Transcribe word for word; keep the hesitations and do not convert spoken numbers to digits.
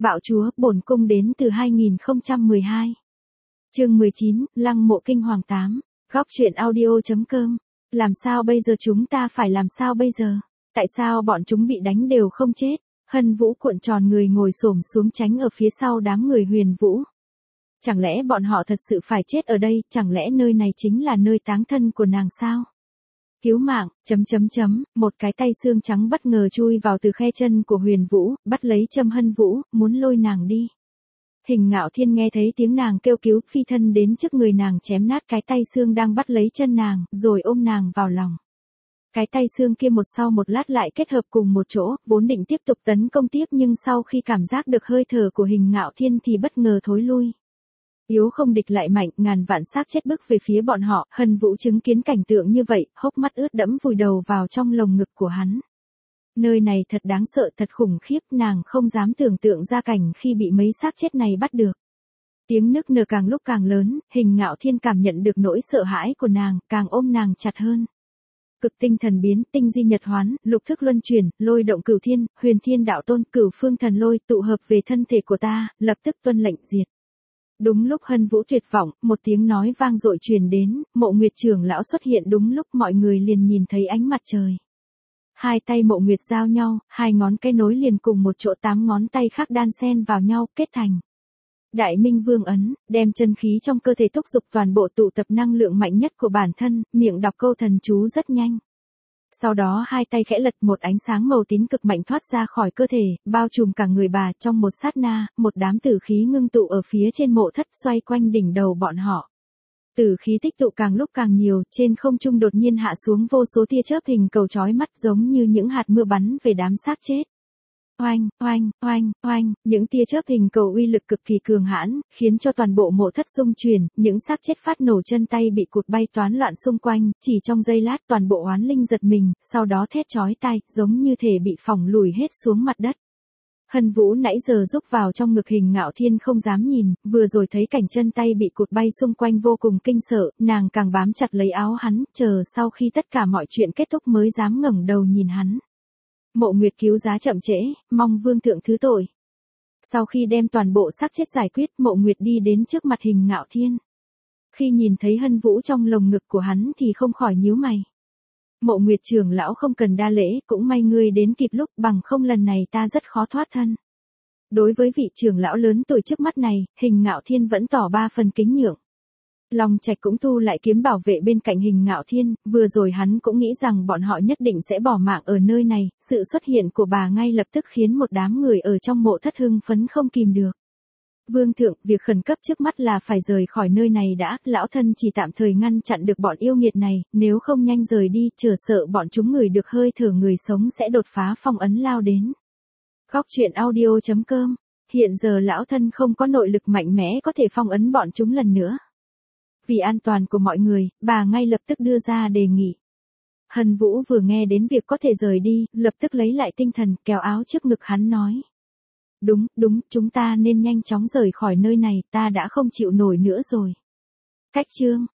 Bạo chúa, bổn cung đến từ hai nghìn không trăm mười hai. Chương mười chín, Lăng mộ kinh hoàng tám. Góc truyện audio.com. Làm sao bây giờ, chúng ta phải làm sao bây giờ? Tại sao bọn chúng bị đánh đều không chết? Hân Vũ cuộn tròn người ngồi xổm xuống tránh ở phía sau đám người Huyền Vũ. Chẳng lẽ bọn họ thật sự phải chết ở đây, chẳng lẽ nơi này chính là nơi táng thân của nàng sao? Cứu mạng, chấm chấm chấm, một cái tay xương trắng bất ngờ chui vào từ khe chân của Huyền Vũ, bắt lấy châm Hân Vũ, muốn lôi nàng đi. Hình Ngạo Thiên nghe thấy tiếng nàng kêu cứu, phi thân đến trước người nàng chém nát cái tay xương đang bắt lấy chân nàng, rồi ôm nàng vào lòng. Cái tay xương kia một sau một lát lại kết hợp cùng một chỗ, vốn định tiếp tục tấn công tiếp nhưng sau khi cảm giác được hơi thở của Hình Ngạo Thiên thì bất ngờ thối lui. Yếu không địch lại mạnh, ngàn vạn xác chết bước về phía bọn họ. Hân Vũ chứng kiến cảnh tượng như vậy, hốc mắt ướt đẫm vùi đầu vào trong lồng ngực của hắn. Nơi này thật đáng sợ, thật khủng khiếp, nàng không dám tưởng tượng ra cảnh khi bị mấy xác chết này bắt được. Tiếng nức nở càng lúc càng lớn, Hình Ngạo Thiên cảm nhận được nỗi sợ hãi của nàng, càng ôm nàng chặt hơn. Cực tinh thần biến, tinh di nhật hoán, lục thức luân chuyển, lôi động cửu thiên, huyền thiên đạo tôn, cửu phương thần lôi tụ hợp về thân thể của ta, lập tức tuân lệnh diệt. Đúng lúc Hân Vũ tuyệt vọng, một tiếng nói vang dội truyền đến, Mộ Nguyệt trưởng lão xuất hiện đúng lúc mọi người liền nhìn thấy ánh mặt trời. Hai tay Mộ Nguyệt giao nhau, hai ngón cái nối liền cùng một chỗ, tám ngón tay khác đan xen vào nhau, kết thành Đại Minh Vương ấn, đem chân khí trong cơ thể thúc giục toàn bộ tụ tập năng lượng mạnh nhất của bản thân, miệng đọc câu thần chú rất nhanh. Sau đó hai tay khẽ lật, một ánh sáng màu tím cực mạnh thoát ra khỏi cơ thể, bao trùm cả người bà. Trong một sát na, một đám tử khí ngưng tụ ở phía trên mộ thất xoay quanh đỉnh đầu bọn họ. Tử khí tích tụ càng lúc càng nhiều, trên không trung đột nhiên hạ xuống vô số tia chớp hình cầu chói mắt giống như những hạt mưa bắn về đám xác chết. Oanh, oanh, oanh, oanh, những tia chớp hình cầu uy lực cực kỳ cường hãn, khiến cho toàn bộ mộ thất rung chuyển, những xác chết phát nổ, chân tay bị cụt bay toán loạn xung quanh, chỉ trong giây lát toàn bộ oán linh giật mình, sau đó thét chói tai, giống như thể bị phỏng lùi hết xuống mặt đất. Hân Vũ nãy giờ rúc vào trong ngực Hình Ngạo Thiên không dám nhìn, vừa rồi thấy cảnh chân tay bị cụt bay xung quanh vô cùng kinh sợ, nàng càng bám chặt lấy áo hắn, chờ sau khi tất cả mọi chuyện kết thúc mới dám ngẩng đầu nhìn hắn. Mộ Nguyệt cứu giá chậm trễ, mong vương thượng thứ tội. Sau khi đem toàn bộ xác chết giải quyết, Mộ Nguyệt đi đến trước mặt Hình Ngạo Thiên. Khi nhìn thấy Hân Vũ trong lồng ngực của hắn thì không khỏi nhíu mày. Mộ Nguyệt trưởng lão không cần đa lễ, cũng may ngươi đến kịp lúc, bằng không lần này ta rất khó thoát thân. Đối với vị trưởng lão lớn tuổi trước mắt này, Hình Ngạo Thiên vẫn tỏ ba phần kính nhượng. Long Trạch cũng thu lại kiếm bảo vệ bên cạnh Hình Ngạo Thiên, vừa rồi hắn cũng nghĩ rằng bọn họ nhất định sẽ bỏ mạng ở nơi này, sự xuất hiện của bà ngay lập tức khiến một đám người ở trong mộ thất hưng phấn không kìm được. Vương thượng, việc khẩn cấp trước mắt là phải rời khỏi nơi này đã, lão thân chỉ tạm thời ngăn chặn được bọn yêu nghiệt này, nếu không nhanh rời đi, chờ sợ bọn chúng ngửi được hơi thở người sống sẽ đột phá phong ấn lao đến. Góc truyện audio.com. Hiện giờ lão thân không có nội lực mạnh mẽ có thể phong ấn bọn chúng lần nữa. Vì an toàn của mọi người, bà ngay lập tức đưa ra đề nghị. Hân Vũ vừa nghe đến việc có thể rời đi, lập tức lấy lại tinh thần, kéo áo trước ngực hắn nói. Đúng, đúng, chúng ta nên nhanh chóng rời khỏi nơi này, ta đã không chịu nổi nữa rồi. Cách chương.